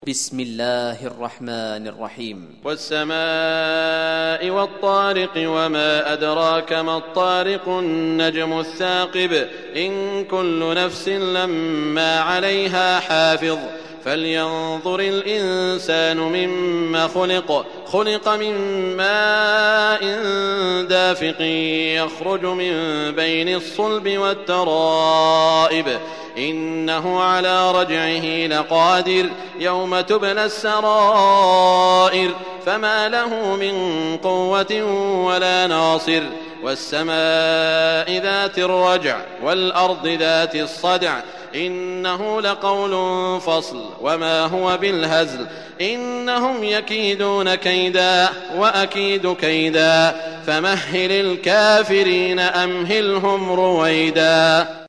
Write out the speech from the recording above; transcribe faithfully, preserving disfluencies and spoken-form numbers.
بسم الله الرحمن الرحيم. والسماء والطارق وما أدراك ما الطارق النجم الثاقب إن كل نفس لما عليها حافظ فلينظر الإنسان مما خلق خلق من ماء دافق يخرج من بين الصلب والترائب إنه على رجعه لقادر يوم تبلى السرائر فما له من قوة ولا ناصر والسماء ذات الرجع والأرض ذات الصدع إنه لقول فصل وما هو بالهزل إنهم يكيدون كيدا وأكيد كيدا فمهل الكافرين أمهلهم رويدا.